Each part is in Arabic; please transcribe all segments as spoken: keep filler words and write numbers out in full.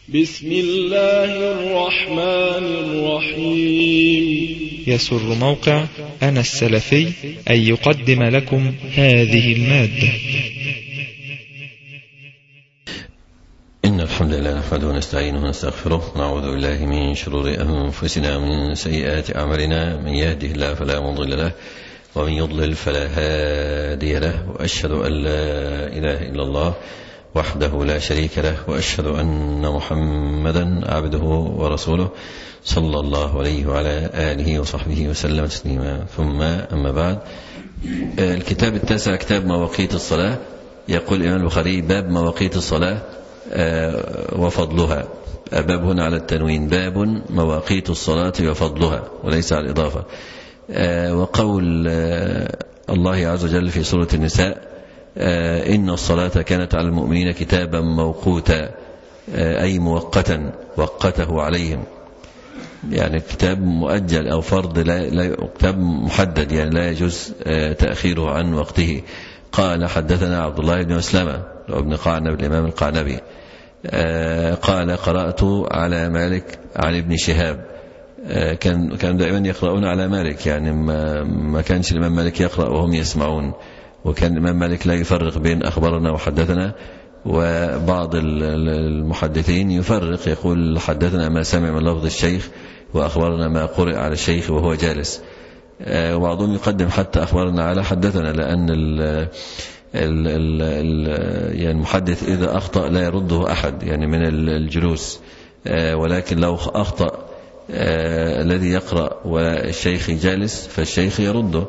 بسم الله الرحمن الرحيم. يسر موقع أنا السلفي أن يقدم لكم هذه المادة. إن الحمد لله نحمده ونستعينه ونستغفره ونعوذ بالله من شرور أنفسنا ومن سيئات أعمالنا، من يهده الله فلا مضل له ومن يضلل فلا هادي له، وأشهد أن لا إله إلا الله وحده لا شريك له، وأشهد أن محمدا عبده ورسوله صلى الله عليه وعلى آله وصحبه وسلم تسليما. ثم أما بعد، الكتاب التاسع كتاب مواقيت الصلاة. يقول الإمام البخاري: باب مواقيت الصلاة وفضلها. باب هنا على التنوين، باب مواقيت الصلاة وفضلها وليس على الإضافة. وقول الله عز وجل في سورة النساء: إن الصلاة كانت على المؤمنين كتابا موقوتا، أي موقتا وقته عليهم، يعني كتاب مؤجل أو فرض، لا, لا كتاب محدد، يعني لا يجوز تأخيره عن وقته. قال: حدثنا عبد الله بن مسلمة وابن قعنب الإمام القعنبي قال: قرأت على مالك عن ابن شهاب. كان كان دائما يقرؤون على مالك، يعني ما, ما كانش الإمام مالك يقرأ وهم يسمعون، وكان الإمام مالك لا يفرق بين أخبرنا وحدثنا، وبعض المحدثين يفرق، يقول حدثنا ما سمع من لفظ الشيخ وأخبرنا ما قرئ على الشيخ وهو جالس، وبعضهم يقدم حتى أخبرنا على حدثنا، لأن ال ال ال ال يعني المحدث إذا أخطأ لا يرده أحد يعني من الجلوس، ولكن لو أخطأ الذي يقرأ والشيخ جالس فالشيخ يرده،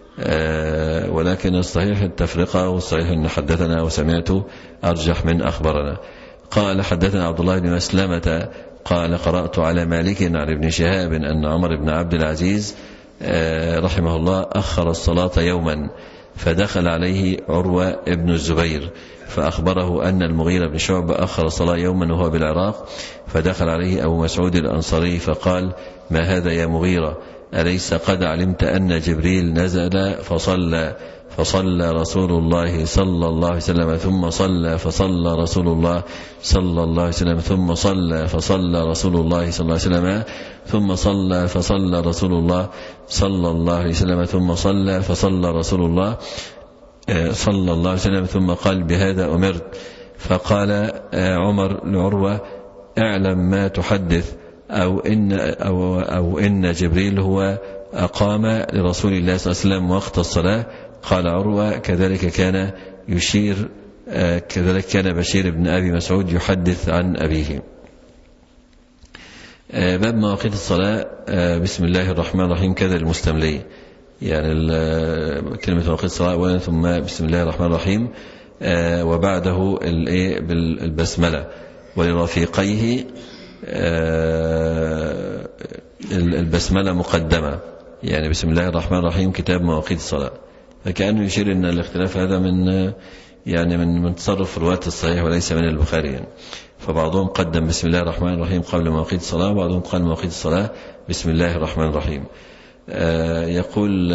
ولكن الصحيح التفرقة، والصحيح أن حدثنا وسمعته أرجح من أخبرنا. قال: حدثنا عبد الله بن مسلمة قال: قرأت على مالك عن ابن شهاب أن عمر بن عبد العزيز رحمه الله أخر الصلاة يوما، فدخل عليه عروة ابن الزبير فأخبره أن المغيرة بن شعبة أخر الصلاة يوما وهو بالعراق، فدخل عليه أبو مسعود الأنصاري فقال: ما هذا يا مغيرة؟ أليس قد علمت أن جبريل نزل فصلى فصلى رسول الله صلى الله عليه وسلم ثم صلى فصلى رسول الله صلى الله عليه وسلم ثم صلى فصلى رسول الله صلى الله عليه وسلم ثم صلى فصلى رسول الله صلى الله عليه وسلم ثم صلى فصلى رسول الله صلى الله عليه وسلم ثم قال: بهذا أمرت. فقال عمر لعروة: اعلم ما تحدث، أو إن, أو, أو إن جبريل هو أقام لرسول الله صلى الله عليه وسلم وقت الصلاة. قال عروة: كذلك كان يشير كذلك كان بشير بن أبي مسعود يحدث عن أبيه. باب مواقيت الصلاة. بسم الله الرحمن الرحيم كذا المستملي، يعني كلمة مواقيت الصلاة أولا ثم بسم الله الرحمن الرحيم، وبعده بالبسملة. ولرفيقيه البسملة مقدمة، يعني بسم الله الرحمن الرحيم كتاب مواقيت الصلاة. فكأنه يشير أن الاختلاف هذا من يعني من من تصرف رواة الصحيح وليس من البخاري يعني. فبعضهم قدم بسم الله الرحمن الرحيم قبل مواقيت الصلاة، وبعضهم قال مواقيت الصلاة بسم الله الرحمن الرحيم. يقول: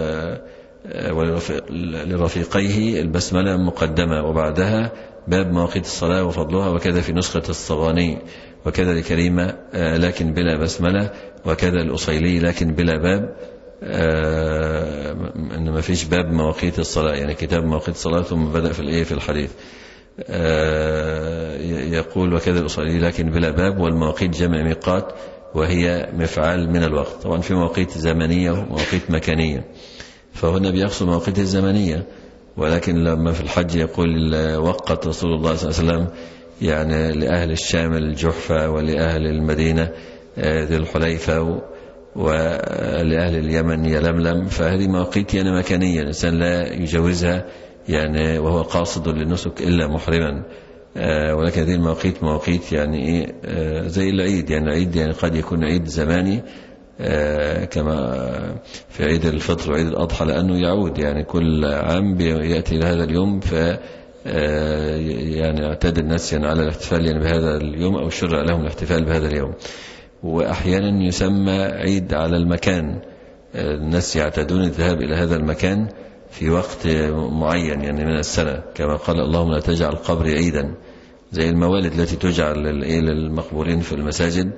ولرفيقيه البسملة مقدمة وبعدها باب مواقيت الصلاة وفضلها، وكذا في نسخة الصغاني، وكذا لكريمة لكن بلا بسملة، وكذا الأصيلي لكن بلا باب، إن ما فيش باب مواقيت الصلاة، يعني كتاب مواقيت الصلاة ثم بدأ في الإيه في الحديث. يقول: وكذا الأصيلي لكن بلا باب. والمواقيت جمع ميقات، وهي مفعال من الوقت. طبعا في مواقيت زمنية ومواقيت مكانية، فهنا بيقصد مواقيت الزمنية، ولكن لما في الحج يقول: وقت رسول الله صلى الله عليه وسلم يعني لأهل الشام الجحفة، ولأهل المدينة ذي الحليفة، ولأهل اليمن يلملم. فهذه مواقيت يعني مكانية، الإنسان لا يجوزها يعني وهو قاصد للنسك إلا محرما، ولكن هذه المواقيت مواقيت يعني إيه زي العيد، يعني العيد يعني قد يكون عيد زماني كما في عيد الفطر وعيد الأضحى، لأنه يعود يعني كل عام يأتي لهذا اليوم، ف يعني اعتاد الناس يعني على الاحتفال يعني بهذا اليوم، أو شرع لهم الاحتفال بهذا اليوم. وأحيانا يسمى عيد على المكان، الناس يعتادون الذهاب إلى هذا المكان في وقت معين يعني من السنة، كما قال: اللهم لا تجعل قبري عيدا، زي الموالد التي تجعل للمقبورين في المساجد،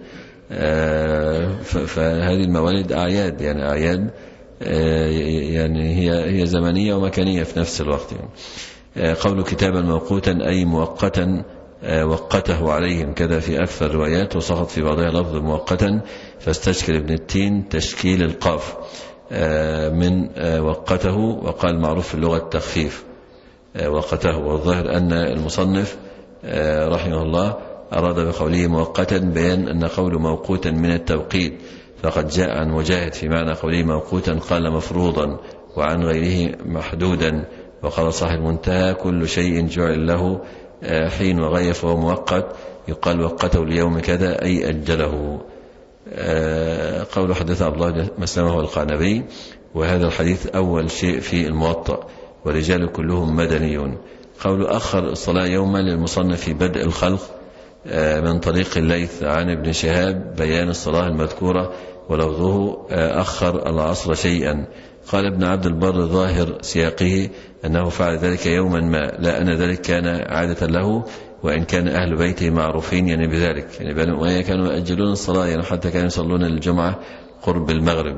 فهذه الموالد أعياد، يعني أعياد يعني هي هي زمنية ومكانية في نفس الوقت. قول كتابا موقوتا أي مؤقتا وقته عليهم كذا في أكثر الروايات، وسقط في بعضها لفظ مؤقتا، فاستشكل ابن التين تشكيل القاف من وقته، وقال معروف في اللغة التخفيف وقته. والظاهر أن المصنف رحمه الله أراد بقوله مؤقتا بيان أن قول موقوتا من التوقيت، فقد جاء عن مجاهد في معنى قوله موقوتا قال مفروضا، وعن غيره محدودا. وقال صاحب المنتهى كل شيء جعل له حين وغاية فهو مؤقت، يقال وقته ليوم كذا أي أجله. قول حدث عبد الله مسلمه القعنبي، وهذا الحديث أول شيء في الموطأ، ورجال كلهم مدنيون. قول أخر الصلاة يوما للمصنف في بدء الخلق من طريق الليث عن ابن شهاب بيان الصلاة المذكورة، ولفظه أخر العصر شيئا. قال ابن عبد البر ظاهر سياقه أنه فعل ذلك يوما ما، لا أن ذلك كان عادة له، وإن كان أهل بيته معروفين يعني بذلك، يعني بني أمية كانوا يؤجلون الصلاة، يعني حتى كانوا يصلون الجمعة قرب المغرب.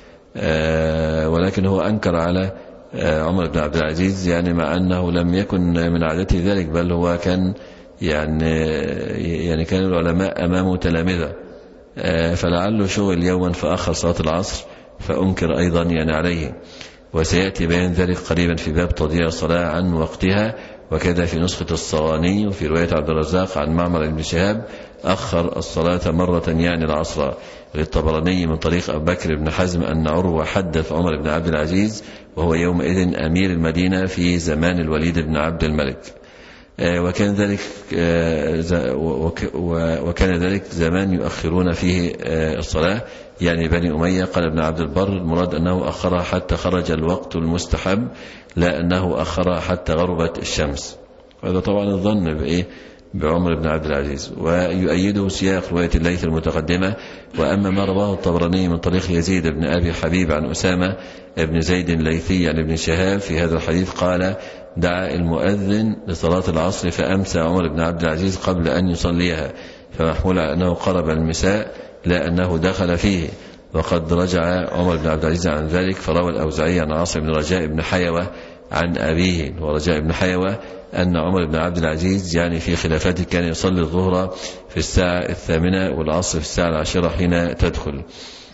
ولكن هو أنكر على عمر بن عبد العزيز، يعني مع أنه لم يكن من عادته ذلك، بل هو كان يعني يعني كان العلماء أمامه تلامذة، فلعله شغل يوما فأخر صلاة العصر فأنكر أيضا يعني عليه. وسيأتي بيان ذلك قريبا في باب تضييع الصلاة عن وقتها، وكذا في نسخة الصواني. وفي رواية عبد الرزاق عن معمر بن شهاب أخر الصلاة مرة يعني العصر. للطبراني من طريق أبو بكر بن حزم أن عروة حدث عمر بن عبد العزيز وهو يومئذ أمير المدينة في زمان الوليد بن عبد الملك، وكان ذلك وكان ذلك زمان يؤخرون فيه الصلاة يعني بني أمية. قال ابن عبد البر المراد أنه أخرها حتى خرج الوقت المستحب، لا أنه أخرها حتى غربت الشمس. هذا طبعا الظن بإيه بعمر بن عبد العزيز، ويؤيده سياق رواية الليث المتقدمة. وأما ما رواه الطبراني من طريق يزيد بن أبي حبيب عن أسامة بن زيد الليثي عن ابن شهاب في هذا الحديث قال دعا المؤذن لصلاة العصر فأمسى عمر بن عبد العزيز قبل أن يصليها، فمحمول على أنه قرب المساء لا أنه دخل فيه. وقد رجع عمر بن عبد العزيز عن ذلك، فروى الأوزاعي عن عاصم بن رجاء بن حيوة عن أبيه ورجاء بن حيوة أن عمر بن عبد العزيز يعني في خلافته كان يصلي الظهر في الساعة الثامنة والعصر في الساعة العاشرة حين تدخل.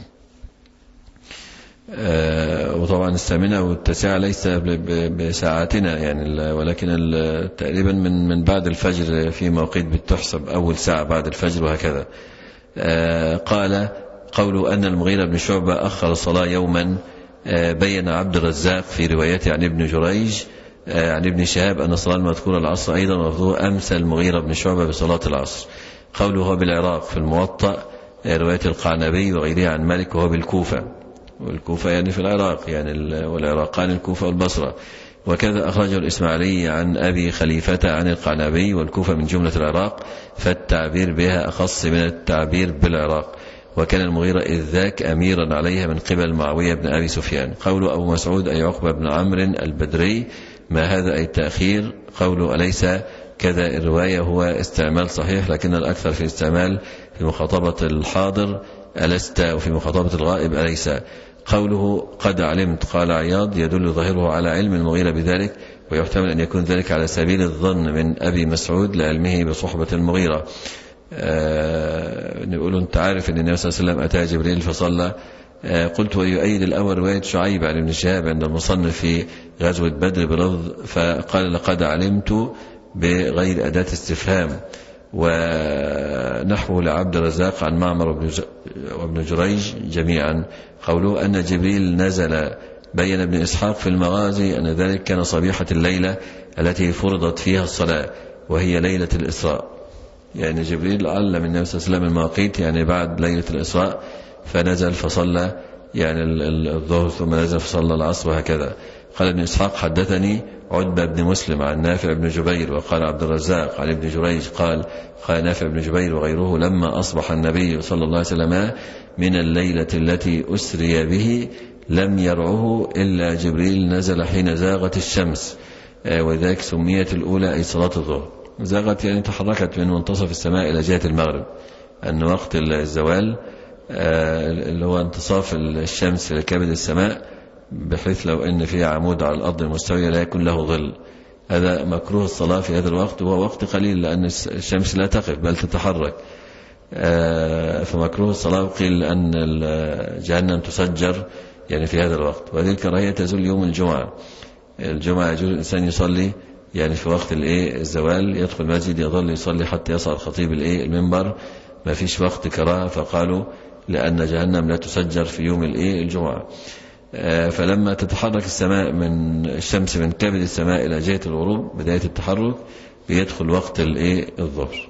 وطبعا الثامنة والتاسعة ليس بساعاتنا يعني، ولكن تقريبا من من بعد الفجر في موقيت بتحسب أول ساعة بعد الفجر وهكذا. قال قول أن المغيرة بن شعبة أخر الصلاة يوما، بين عبد الرزاق في روايته عن ابن جريج عن ابن شهاب أن الصلاة المذكورة العصر أيضا، وفضوه أمسى المغيرة بن شعبة بصلاة العصر. قوله هو بالعراق في الموطأ رواية القعنبي وغيرها عن مالك وهو بالكوفة، والكوفة يعني في العراق يعني، والعراقان الكوفة والبصرة. وكذا أخرجه الإسماعيلي عن أبي خليفة عن القعنبي، والكوفة من جملة العراق، فالتعبير بها أخص من التعبير بالعراق. وكان المغيرة إذ ذاك أميرا عليها من قبل معاوية بن أبي سفيان. قول أبو مسعود أي عقبة بن عمرو البدري ما هذا أي التأخير. قوله أليس كذا الرواية هو استعمال صحيح، لكن الأكثر في استعمال في مخاطبة الحاضر ألست، وفي مخاطبة الغائب أليس. قوله قد علمت قال عياض يدل ظاهره على علم المغيرة بذلك، ويحتمل أن يكون ذلك على سبيل الظن من أبي مسعود لعلمه بصحبة المغيرة. آه نقول أنت عارف أن النبي صلى الله عليه وسلم أتى جبريل فصلى. آه قلت ويؤيد الأول رواية شعيب عن ابن شهاب عند المصنف في غزوة بدر بلفظ فقال لقد علمت بغير أداة استفهام، ونحوه لعبد الرزاق عن معمر وابن جريج جميعا. قوله أن جبريل نزل، بين ابن إسحاق في المغازي أن ذلك كان صبيحة الليلة التي فرضت فيها الصلاة، وهي ليلة الإسراء. يعني جبريل علم النبي صلى الله عليه وسلم المواقيت يعني بعد ليلة الإسراء، فنزل فصلى يعني الظهر ثم نزل فصلى العصر وهكذا. قال ابن إسحاق حدثني عتبة بن مسلم عن نافع بن جبير، وقال عبد الرزاق عن ابن جريج قال قال نافع بن جبير وغيره لما أصبح النبي صلى الله عليه وسلم من الليلة التي أسري به لم يرعه إلا جبريل نزل حين زاغت الشمس، وذلك سميت الأولى أي صلاة الظهر. زاغت يعني تحركت من منتصف السماء إلى جهة المغرب، أن وقت الزوال اللي هو انتصاف الشمس لكبد السماء، بحيث لو أن فيه عمود على الأرض المستوية لا يكون له ظل. هذا مكروه الصلاة في هذا الوقت، وهو وقت قليل لأن الشمس لا تقف بل تتحرك، فمكروه الصلاة. وقيل أن جهنم تسجر يعني في هذا الوقت. وهذه الكراهية تزول يوم الجمعة. الجمعة يجوز الإنسان يصلي يعني في وقت الايه الزوال، يدخل المسجد يظل يصلي حتى يصعد خطيب الايه المنبر، ما فيش وقت كراهة. فقالوا لأن جهنم لا تسجر في يوم الايه الجمعة. فلما تتحرك السماء من الشمس من كبد السماء إلى جهة الغروب بداية التحرك بيدخل وقت الايه الظهر.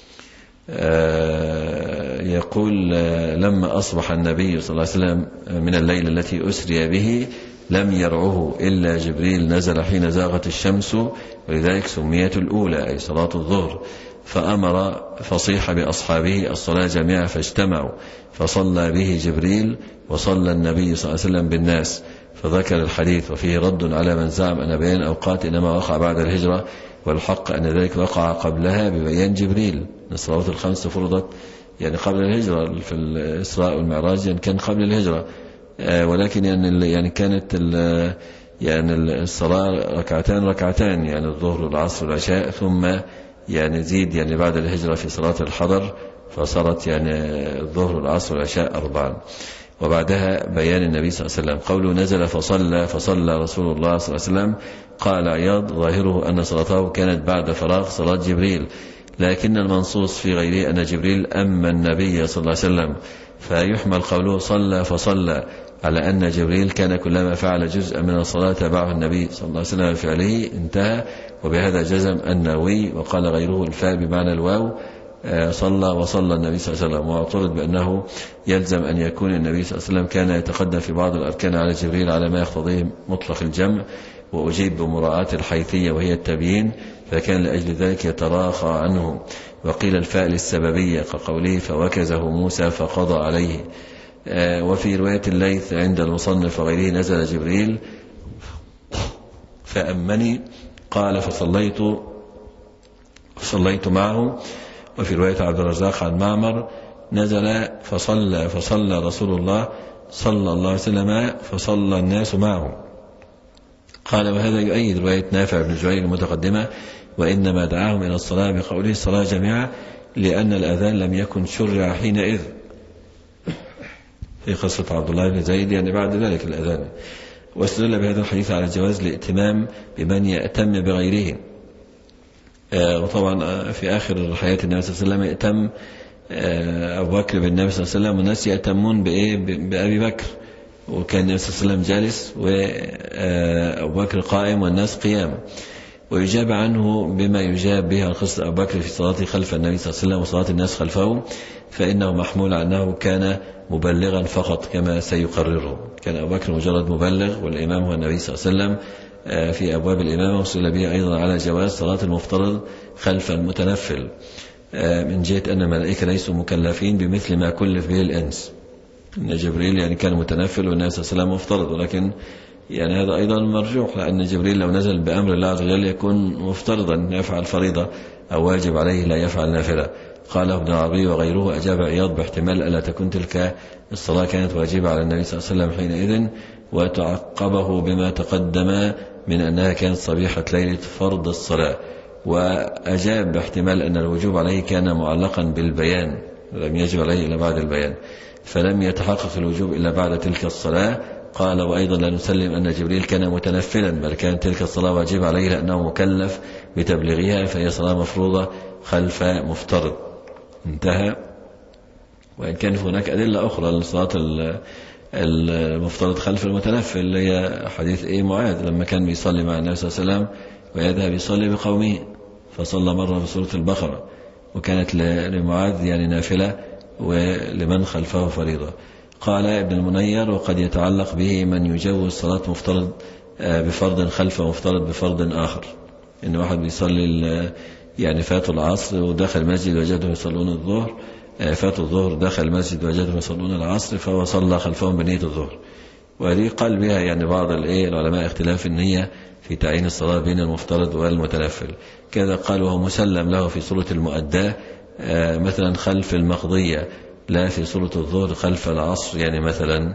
يقول لما أصبح النبي صلى الله عليه وسلم من الليلة التي أسري به لم يرعه إلا جبريل نزل حين زاغت الشمس، ولذلك سميت الأولى أي صلاة الظهر. فأمر فصيح بأصحابه الصلاة جميعا فاجتمعوا، فصلى به جبريل وصلى النبي صلى الله عليه وسلم بالناس. فذكر الحديث وفيه رد على من زعم أن بيان أوقات إنما وقع بعد الهجرة، والحق أن ذلك وقع قبلها ببيان جبريل. الصلوات الخمس فرضت يعني قبل الهجرة في الإسراء والمعراج، يعني كان قبل الهجرة، ولكن يعني يعني كانت يعني الصلاة ركعتان ركعتان يعني الظهر والعصر والعشاء، ثم يعني زيد يعني بعد الهجرة في صلاة الحضر فصارت يعني الظهر والعصر والعشاء أربعا. وبعدها بيان النبي صلى الله عليه وسلم. قوله نزل فصلى فصلى رسول الله صلى الله عليه وسلم، قال عياض ظاهره أن صلاته كانت بعد فراغ صلاة جبريل، لكن المنصوص في غيره أن جبريل أما النبي صلى الله عليه وسلم، فيحمل قوله صلى فصلى على أن جبريل كان كلما فعل جزءا من الصلاة تبعه النبي صلى الله عليه وسلم فعله انتهى. وبهذا جزم النووي. وقال غيره الفاء بمعنى الواو صلى وصلى النبي صلى الله عليه وسلم. واعترض بأنه يلزم أن يكون النبي صلى الله عليه وسلم كان يتقدم في بعض الأركان على جبريل على ما يقتضيه مطلق الجمع، وأجيب بمراعاة الحيثية وهي التبيين، فكان لأجل ذلك يتراخى عنه. وقيل الفاء للسببية كقوله فوكزه موسى فقضى عليه. وفي رواية الليث عند المصنف وغيره نزل جبريل فأمني قال فصليت فصليت معه. وفي رواية عبد الرزاق عن معمر نزل فصلى فصلى رسول الله صلى الله عليه وسلم فصلى الناس معه. قال وهذا يؤيد رواية نافع بن جبير المتقدمة، وإنما دعاهم إلى الصلاة بقوله الصلاة جميعا لأن الأذان لم يكن شرع حينئذ في قصة عبد الله بن زيد يعني بعد ذلك الأذان. واستدل بهذا الحديث على جواز الائتمام بمن يأتم بغيره. آه وطبعا في آخر حياة النبي صلى الله عليه وسلم يأتم آه أبو بكر بالنبي صلى الله عليه وسلم، والناس يأتمون بإيه بأبي بكر، وكان النبي صلى الله عليه وسلم جالس وأبو بكر قائم والناس قيام. ويجاب عنه بما يجاب به عن قصة أبو بكر في صلاته خلف النبي صلى الله عليه وسلم وصلاة الناس خلفه، فإنه محمول عنه كان مبلغا فقط كما سيقرره. كان أبو بكر مجرد مبلغ والإمام هو النبي صلى الله عليه وسلم في أبواب الإمامة. وصل به أيضا على جواز صلاة المفترض خلف المتنفل من جهة أن الملائكة ليسوا مكلفين بمثل ما كلف به الإنس. إن جبريل يعني كان متنفل والنبي صلى الله عليه وسلم مفترض، ولكن يعني هذا أيضا مرجوح، لأن جبريل لو نزل بأمر الله عز وجل يكون مفترضا يفعل فريضة أو واجب عليه لا يفعل نافلة. قال ابن عربي وغيره أجاب عياض باحتمال ألا تكون تلك الصلاة كانت واجبة على النبي صلى الله عليه وسلم حينئذ، وتعقبه بما تقدم من أنها كانت صبيحة ليلة فرض الصلاة. وأجاب باحتمال أن الوجوب عليه كان معلقا بالبيان، لم يجب عليه إلا بعد البيان، فلم يتحقق الوجوب إلا بعد تلك الصلاة. قال وأيضا لا نسلم أن جبريل كان متنفلا، بل كانت تلك الصلاة واجبة عليه لأنه مكلف بتبليغها، فهي صلاة مفروضة خلف مفترض. انتهى. وإن كان هناك أدلة أخرى للصلاة المفترض خلف المتنفل، اللي هي حديث إيه معاذ لما كان بيصلي مع النبي صلى الله عليه وسلم ويذهب يصلي بقومه، فصلى مرة في سورة البقرة، وكانت لمعاذ يعني نافلة ولمن خلفه فريضة. قال ابن المنير وقد يتعلق به من يجوز صلاة مفترض بفرض خلف مفترض بفرض آخر. إن واحد بيصلي يعني فاتوا العصر ودخل المسجد وجدهم يصلون الظهر، فاتوا الظهر دخل المسجد وجدهم يصلون العصر فهو صلى خلفهم بنية الظهر. وهذه قال بها يعني بعض العلماء اختلاف النية في تعيين الصلاة بين المفترض والمتنفل. كذا قال وهو مسلم له في سورة المؤداة مثلا خلف المقضية، لا في سورة الظهر خلف العصر. يعني مثلا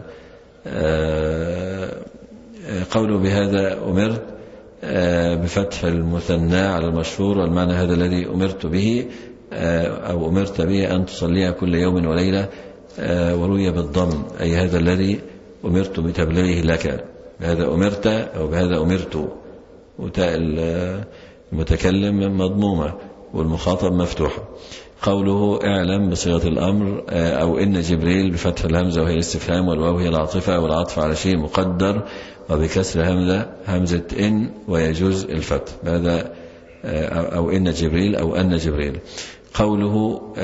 قوله بهذا أمرت بفتح المثنى على المشهور، والمعنى هذا الذي أمرت به أو أمرت به أن تصليها كل يوم وليلة، وروي بالضم أي هذا الذي أمرت بتبليغه لك، بهذا أمرت أو بهذا أمرت، وتاء المتكلم مضمومة والمخاطب مفتوحة. قوله اعلم بصيغة الأمر أو إن جبريل بفتح الهمزة وهي الاستفهام، والواو هي العاطفة والعطف على شيء مقدر، وبكسر همزة همزة إن ويجوز الفتح، هذا أو إن جبريل أو أن جبريل. قوله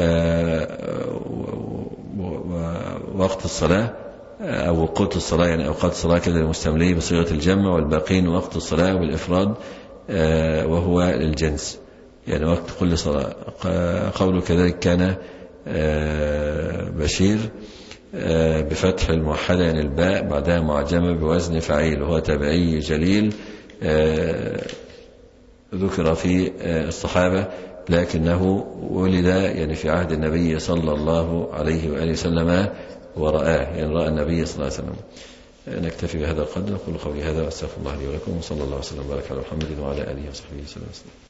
وقت الصلاة أو وقت الصلاة يعني أوقات الصلاة كذا المستملي بصيغة الجمع، والباقين وقت الصلاة بالإفراد وهو للجنس يعني وقت كل صلاة. قوله كذلك كان بشير بفتح الموحدة يعني الباء بعدها معجمة بوزن فعيل، وهو تابعي جليل ذكر في الصحابة لكنه ولد يعني في عهد النبي صلى الله عليه وآله وسلم ورآه، يعني رأى النبي صلى الله عليه وسلم. نكتفي بهذا القدر، نقول قولي هذا وأستغفر الله لي ولكم، وصلى الله وسلم وبارك على محمد وعلى آله وصحبه وسلم.